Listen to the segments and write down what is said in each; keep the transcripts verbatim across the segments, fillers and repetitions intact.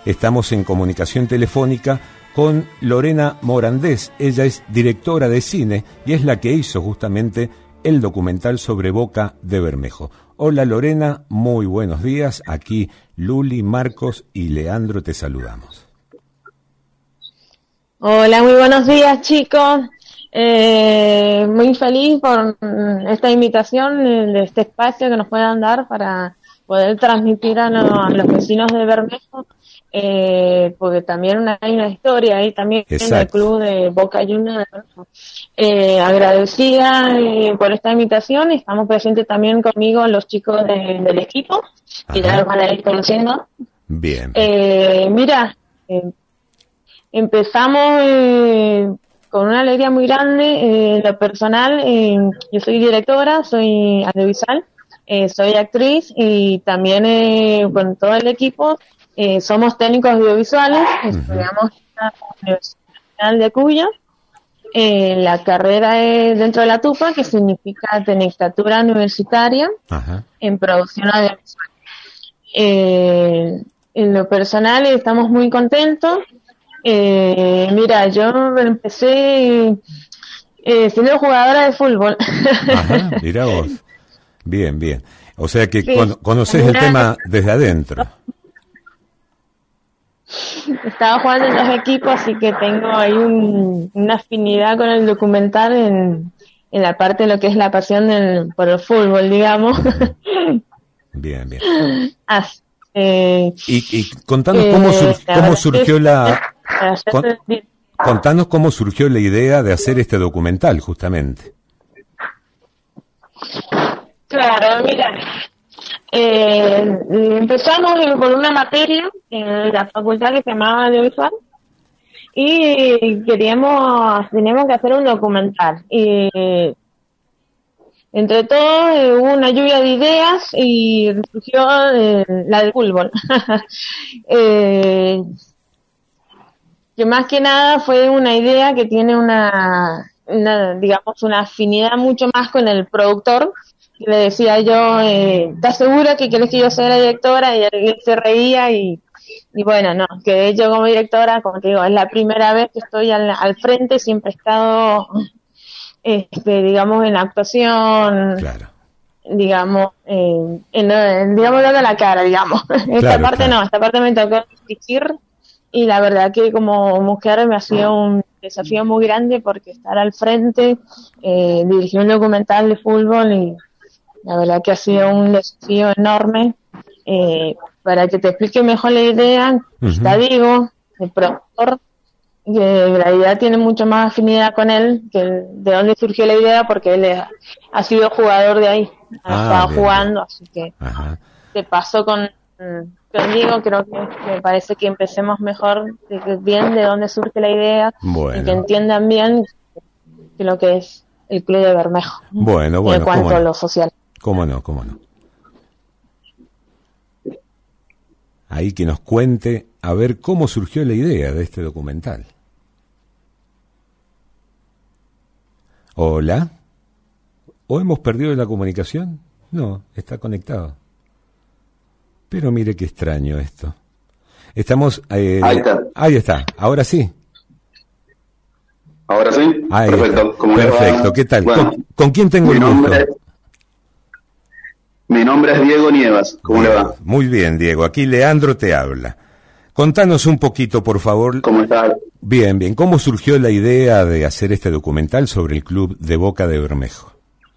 estamos en comunicación telefónica con Lorena Morandés. Ella es directora de cine y es la que hizo justamente el documental sobre Boca de Bermejo. Hola Lorena, muy buenos días. Aquí Luli, Marcos y Leandro te saludamos. Hola, muy buenos días chicos. Eh, muy feliz por esta invitación, de este espacio que nos puedan dar para poder transmitir a, no, a los vecinos de Bermejo, eh, porque también hay una historia ahí también. Exacto. En el club de Boca Juniors de Bermejo. Eh, agradecida eh, por esta invitación. Estamos presentes también conmigo los chicos de, del equipo, que ya los van a ir conociendo. Bien. Eh, mira, eh, empezamos eh, con una alegría muy grande. Eh, en lo personal, eh, yo soy directora, soy audiovisual, eh, soy actriz y también eh, con todo el equipo eh, somos técnicos audiovisuales. Uh-huh. Estudiamos en la Universidad Nacional de Cuyo. Eh, la carrera es dentro de la TUPA, que significa Tecnicatura Universitaria. Ajá. En Producción Audiovisual. Eh, en lo personal estamos muy contentos. Eh, mira, yo empecé eh, siendo jugadora de fútbol. Ajá, mira vos. Bien, bien. O sea que sí, con, conoces el tema desde adentro. Estaba jugando en dos equipos, así que tengo ahí un, una afinidad con el documental en, en la parte de lo que es la pasión del, por el fútbol, digamos. Bien, bien. Así, eh, y, y contanos eh, cómo, sur, cómo surgió la... Con, contanos cómo surgió la idea de hacer este documental, justamente. Claro, mira... Eh, empezamos por una materia en la facultad que se llamaba audiovisual y queríamos, teníamos que hacer un documental y entre todos eh, hubo una lluvia de ideas y surgió eh, la del fútbol. eh, que más que nada fue una idea que tiene una, una digamos una afinidad mucho más con el productor. Le decía yo, eh, ¿estás segura que querés que yo sea la directora? Y él se reía y, y bueno, no, que yo como directora, como te digo, es la primera vez que estoy al, al frente, siempre he estado, este, digamos, en la actuación, claro. digamos, eh, en, en, digamos, dando la cara, digamos. Claro, esta parte claro. no, esta parte me tocó dirigir y la verdad que como mujer me ha sido un desafío muy grande porque estar al frente, eh, dirigir un documental de fútbol y la verdad que ha sido un desafío enorme. Eh, para que te explique mejor la idea, uh-huh. está Diego, el productor, que la idea tiene mucho más afinidad con él, que de dónde surgió la idea, porque él es, ha sido jugador de ahí, ha ah, estado bien, jugando, bien. Así que Ajá. te paso con, con Diego, creo que me parece que empecemos mejor, de, bien de dónde surge la idea, bueno. y que entiendan bien que lo que es el club de Bermejo, bueno, bueno, en cuanto no. a lo social. ¿Cómo no? ¿Cómo no? Ahí que nos cuente a ver cómo surgió la idea de este documental. ¿Hola? ¿O hemos perdido la comunicación? No, está conectado. Pero mire qué extraño esto. Estamos... Eh, ahí está. Ahí está, ahora sí. ¿Ahora sí? Ahí Perfecto. ¿Cómo Perfecto, ¿qué tal? Bueno, ¿Con, ¿Con quién tengo el gusto? Es... Mi nombre es Diego Nievas, ¿cómo Diego, le va? Muy bien, Diego, aquí Leandro te habla. Contanos un poquito, por favor. ¿Cómo estás? Bien, bien, ¿cómo surgió la idea de hacer este documental sobre el club de Boca de Bermejo?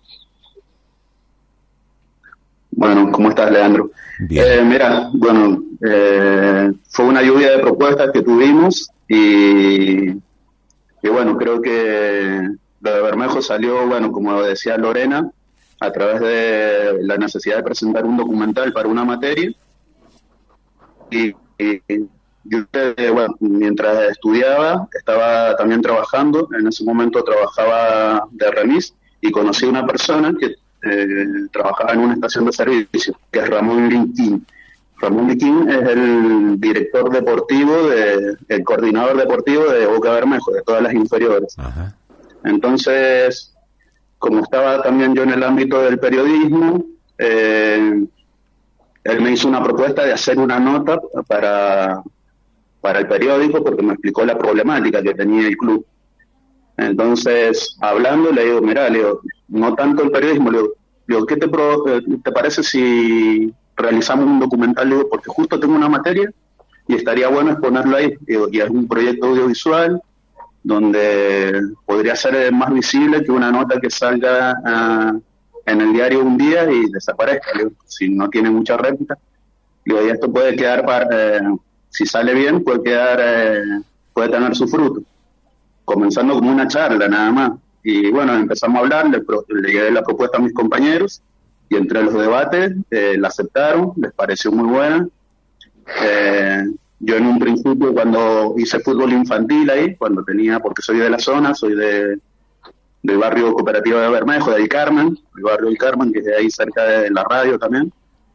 Bueno, ¿cómo estás, Leandro? Bien. Eh, mira, bueno, eh, fue una lluvia de propuestas que tuvimos y, y bueno, creo que lo de Bermejo salió, bueno, como decía Lorena, a través de la necesidad de presentar un documental para una materia. Y, y yo, eh, bueno, mientras estudiaba, estaba también trabajando. En ese momento trabajaba de remis y conocí a una persona que eh, trabajaba en una estación de servicio, que es Ramón Linquín. Ramón Linquín es el director deportivo, de, el coordinador deportivo de Boca Bermejo, de todas las inferiores. Ajá. Entonces, como estaba también yo en el ámbito del periodismo, eh, él me hizo una propuesta de hacer una nota para, para el periódico porque me explicó la problemática que tenía el club. Entonces, hablando, le digo, mira, le digo, no tanto el periodismo, le digo, le digo ¿qué te, pro, te parece si realizamos un documental? Le digo, porque justo tengo una materia y estaría bueno exponerlo ahí. Le digo, y es un proyecto audiovisual donde podría ser más visible que una nota que salga uh, en el diario un día y desaparezca, le digo, si no tiene mucha réplica. Le digo, y esto puede quedar, para, eh, si sale bien, puede quedar, eh, puede tener su fruto. Comenzando como una charla nada más. Y bueno, empezamos a hablar, le, le llevé la propuesta a mis compañeros y entre los debates eh, la aceptaron, les pareció muy buena. Eh, yo en un principio cuando hice fútbol infantil ahí, cuando tenía, porque soy de la zona, soy de del barrio cooperativo de Bermejo, del Carmen, el barrio del Carmen, que es de ahí cerca de la radio también.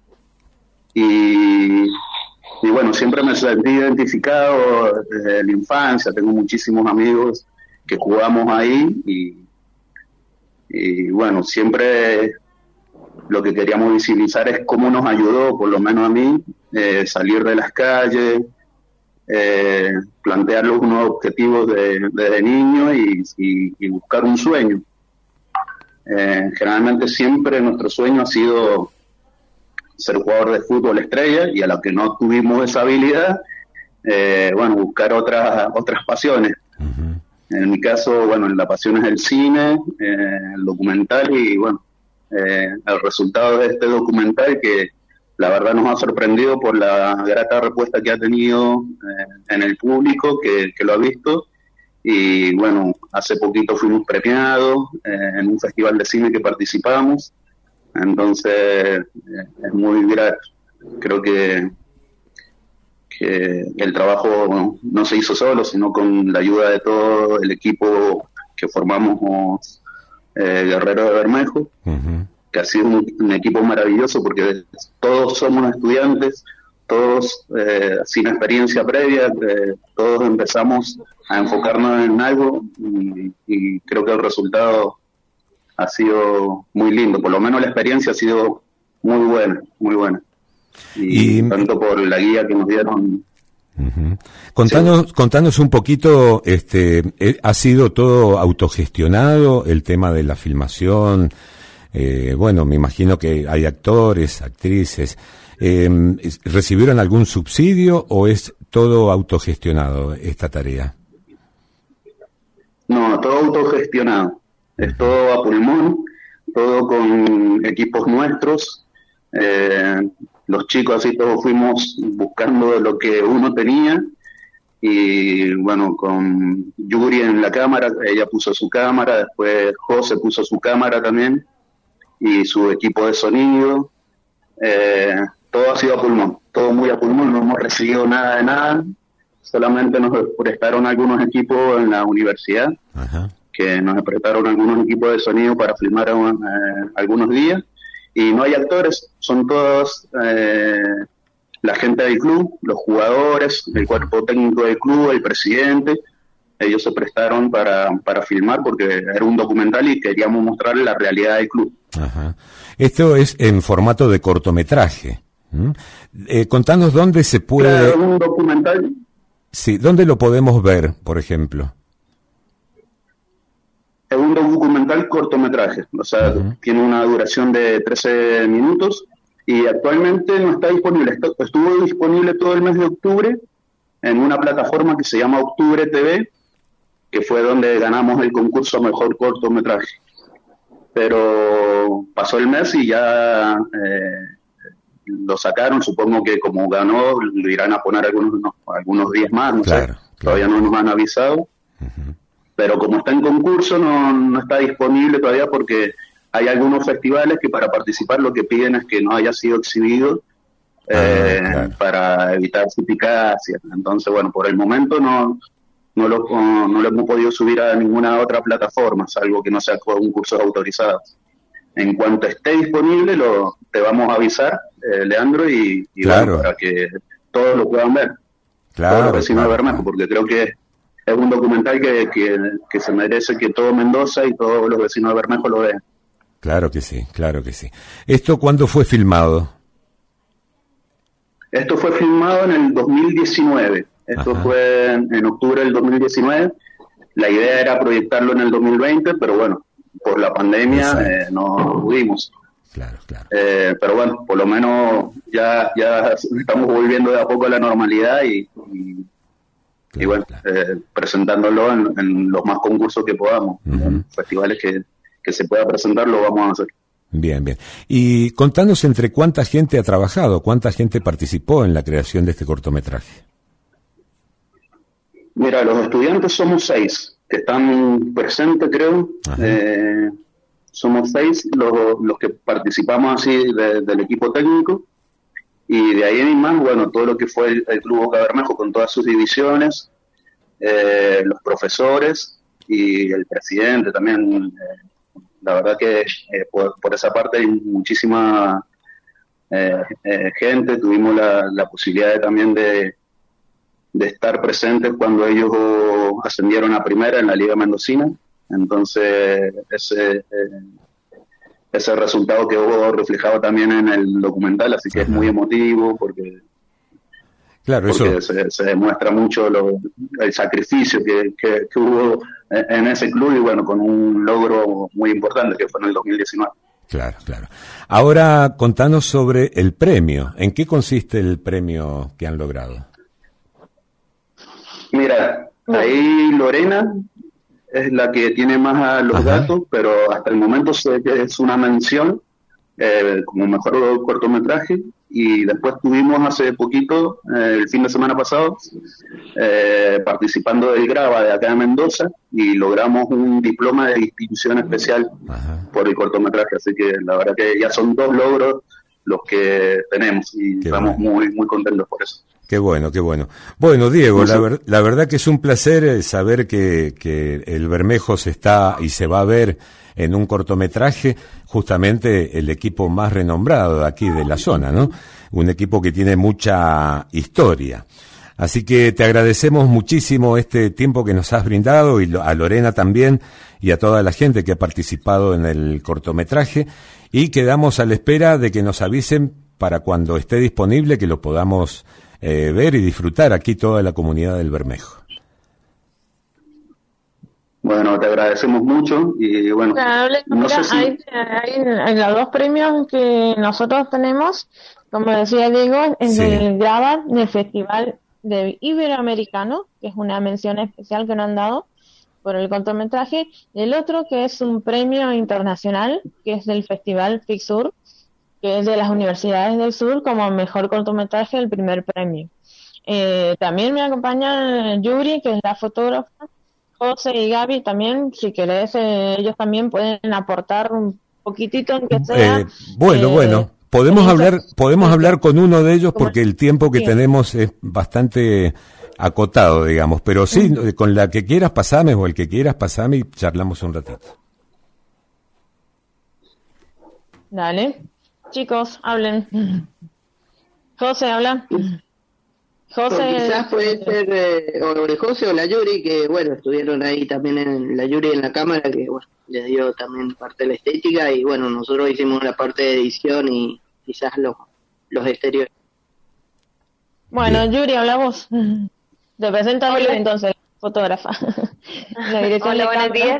Y... Y bueno, siempre me sentí identificado desde la infancia, tengo muchísimos amigos que jugamos ahí y, y bueno, siempre lo que queríamos visibilizar es cómo nos ayudó, por lo menos a mí, eh, salir de las calles, eh, plantear unos objetivos de, desde niño y, y, y buscar un sueño. Eh, generalmente siempre nuestro sueño ha sido ser jugador de fútbol estrella, y a los que no tuvimos esa habilidad, eh, bueno, buscar otras otras pasiones. Uh-huh. En mi caso, bueno, la pasión es el cine, eh, el documental, y bueno, eh, el resultado de este documental que la verdad nos ha sorprendido por la grata respuesta que ha tenido eh, en el público que, que lo ha visto. Y bueno, hace poquito fuimos premiados eh, en un festival de cine que participamos. Entonces, eh, es muy grato. Creo que, que el trabajo no, no se hizo solo, sino con la ayuda de todo el equipo que formamos eh, Guerreros de Bermejo, uh-huh. que ha sido un, un equipo maravilloso porque todos somos estudiantes, todos eh, sin experiencia previa, eh, todos empezamos a enfocarnos en algo y, y creo que el resultado ha sido muy lindo, por lo menos la experiencia ha sido muy buena, muy buena. Y, y tanto por la guía que nos dieron. Uh-huh. Contanos, sí. contanos un poquito, este, ¿ha sido todo autogestionado el tema de la filmación? Eh, bueno, me imagino que hay actores, actrices. Eh, ¿Recibieron algún subsidio o es todo autogestionado esta tarea? No, todo autogestionado. Es todo a pulmón, todo con equipos nuestros. Eh, los chicos así todos fuimos buscando lo que uno tenía. Y bueno, con Yuri en la cámara, ella puso su cámara, después José puso su cámara también, y su equipo de sonido. Eh, todo ha sido a pulmón, todo muy a pulmón, no hemos recibido nada de nada. Solamente nos prestaron algunos equipos en la universidad. Ajá. Que nos prestaron algunos equipos de sonido para filmar eh, algunos días, y no hay actores, son todos eh, la gente del club, los jugadores, el cuerpo técnico del club, el presidente. Ellos se prestaron para, para filmar porque era un documental y queríamos mostrarle la realidad del club. Ajá. Esto es en formato de cortometraje. ¿Mm? Eh, contanos dónde se puede... Claro, un documental. Sí, ¿dónde lo podemos ver, por ejemplo? Es un documental cortometraje, o sea, uh-huh. tiene una duración de trece minutos y actualmente no está disponible. Estuvo disponible todo el mes de octubre en una plataforma que se llama Octubre T V, que fue donde ganamos el concurso Mejor Cortometraje. Pero pasó el mes y ya eh, lo sacaron, supongo que como ganó, lo irán a poner algunos, no, algunos días más, no claro, sé, claro. Todavía no nos han avisado. Uh-huh. Pero como está en concurso no, no está disponible todavía porque hay algunos festivales que para participar lo que piden es que no haya sido exhibido eh, ah, claro. para evitar suspicacias. Entonces, bueno, por el momento no no lo, no lo hemos podido subir a ninguna otra plataforma, salvo que no sea concursos autorizados. En cuanto esté disponible lo te vamos a avisar, eh, Leandro, y, y claro. bueno, para que todos lo puedan ver. Claro, todos los vecinos claro. de Bermejo, porque creo que es un documental que, que, que se merece que todo Mendoza y todos los vecinos de Bermejo lo vean. Claro que sí, claro que sí. ¿Esto cuándo fue filmado? Esto fue filmado en el dos mil diecinueve. Esto Ajá. fue en, en octubre del dos mil diecinueve. La idea era proyectarlo en el dos mil veinte, pero bueno, por la pandemia eh, no, no pudimos. Claro, claro. Eh, pero bueno, por lo menos ya ya estamos volviendo de a poco a la normalidad y, y, Claro, y bueno, claro. eh, presentándolo en, en los más concursos que podamos. Uh-huh. En festivales que, que se pueda presentar lo vamos a hacer. Bien, bien. Y contanos entre cuánta gente ha trabajado, cuánta gente participó en la creación de este cortometraje. Mira, los estudiantes somos seis, que están presentes, creo. Eh, somos seis los, los que participamos así de, del equipo técnico. Y de ahí en más, bueno, todo lo que fue el, el Club Boca Bermejo con todas sus divisiones, eh, los profesores y el presidente también. Eh, la verdad que eh, por, por esa parte hay muchísima eh, eh, gente. Tuvimos la, la posibilidad de, también de, de estar presentes cuando ellos ascendieron a primera en la Liga Mendocina. Entonces, ese... Eh, ese resultado que hubo reflejado también en el documental, así que Ajá. es muy emotivo porque, claro, porque eso... se, se demuestra mucho lo, el sacrificio que, que, que hubo en ese club y bueno, con un logro muy importante que fue en el dos mil diecinueve. Claro, claro. Ahora contanos sobre el premio. ¿En qué consiste el premio que han logrado? Mira, ahí Lorena es la que tiene más a los Ajá. datos, pero hasta el momento sé que es una mención eh, como mejor cortometraje, y después tuvimos hace poquito, eh, el fin de semana pasado, eh, participando del Grava de acá de Mendoza, y logramos un diploma de distinción especial Ajá. por el cortometraje, así que la verdad que ya son dos logros los que tenemos, y qué estamos bueno. muy, muy contentos por eso. Qué bueno, qué bueno. Bueno, Diego, la, ver, la verdad que es un placer saber que, que el Bermejo se está y se va a ver en un cortometraje, justamente el equipo más renombrado de aquí de la zona, ¿no? Un equipo que tiene mucha historia. Así que te agradecemos muchísimo este tiempo que nos has brindado, y a Lorena también, y a toda la gente que ha participado en el cortometraje, y quedamos a la espera de que nos avisen para cuando esté disponible, que lo podamos Eh, ver y disfrutar aquí toda la comunidad del Bermejo. Bueno, te agradecemos mucho y bueno, claro, no mira, sé si... hay, hay, hay los dos premios que nosotros tenemos, como decía Diego, es sí. del Grava, del Festival de Iberoamericano, que es una mención especial que nos han dado por el cortometraje, y el otro que es un premio internacional, que es del Festival Fixur, que es de las universidades del sur, como mejor cortometraje, el primer premio. Eh, también me acompaña Yuri, que es la fotógrafa, José y Gaby también, si querés, eh, ellos también pueden aportar un poquitito, aunque sea. Eh, bueno, eh, bueno, podemos hablar, podemos hablar con uno de ellos porque el tiempo que sí. tenemos es bastante acotado, digamos, pero sí, uh-huh. con la que quieras pasame o el que quieras pasame y charlamos un ratito. Dale. Chicos, hablen. José, habla. José. O quizás puede ser eh, o de José o la Yuri, que bueno, estuvieron ahí también en la Yuri en la cámara, que bueno, les dio también parte de la estética, y bueno, nosotros hicimos la parte de edición y quizás los, los exteriores. Bueno, Bien. Yuri, habla vos. Te presento a Yuri, entonces, fotógrafa. La dirección Hola, buenos días.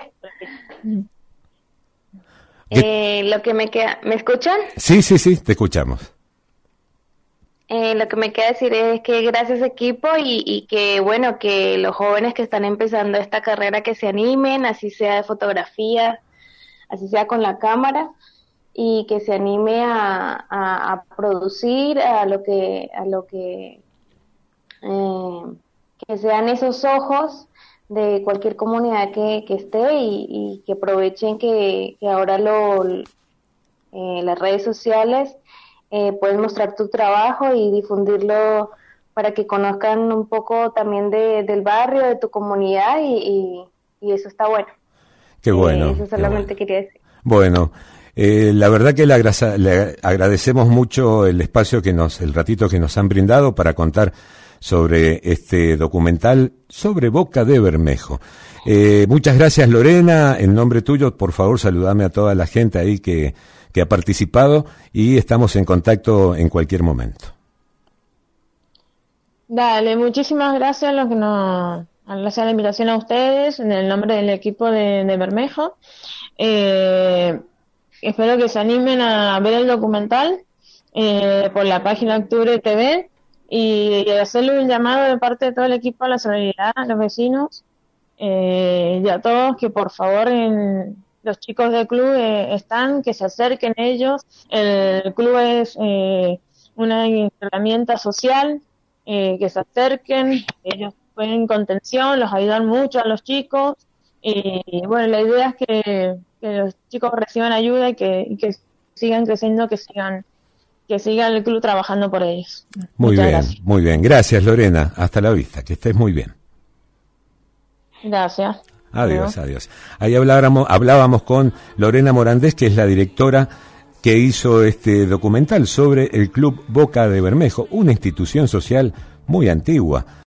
Eh, lo que me queda, ¿me escuchan? Sí, sí, sí, te escuchamos. Eh, lo que me queda decir es que gracias equipo y, y que bueno, que los jóvenes que están empezando esta carrera que se animen, así sea de fotografía, así sea con la cámara, y que se anime a, a, a producir a lo que, a lo que, eh, que sean esos ojos de cualquier comunidad que, que esté y, y que aprovechen que, que ahora lo, eh, las redes sociales eh, puedes mostrar tu trabajo y difundirlo para que conozcan un poco también de, del barrio, de tu comunidad, y, y, y eso está bueno. Qué bueno. Eh, eso solamente bueno. quería decir. Bueno, eh, la verdad que le, agra- le agradecemos mucho el espacio que nos, el ratito que nos han brindado para contar sobre este documental sobre Boca de Bermejo. Eh, muchas gracias, Lorena. En nombre tuyo, por favor, saludame a toda la gente ahí que, que ha participado, y estamos en contacto en cualquier momento. Dale, muchísimas gracias a los que nos, gracias a la invitación a ustedes en el nombre del equipo de, de Bermejo. Eh, espero que se animen a ver el documental eh, por la página Octubre T V y, y hacerle un llamado de parte de todo el equipo a la solidaridad, a los vecinos eh, y a todos que por favor en, los chicos del club eh, están, que se acerquen ellos. El club es eh, una herramienta social, eh, que se acerquen, ellos ponen contención, los ayudan mucho a los chicos y, y bueno, la idea es que, que los chicos reciban ayuda y que, y que sigan creciendo, que sigan que siga el club trabajando por ellos. Muy Muchas bien, gracias. muy bien. Gracias, Lorena. Hasta la vista. Que estés muy bien. Gracias. Adiós, bueno. adiós. Ahí hablábamos, hablábamos con Lorena Morandés, que es la directora que hizo este documental sobre el Club Boca de Bermejo, una institución social muy antigua.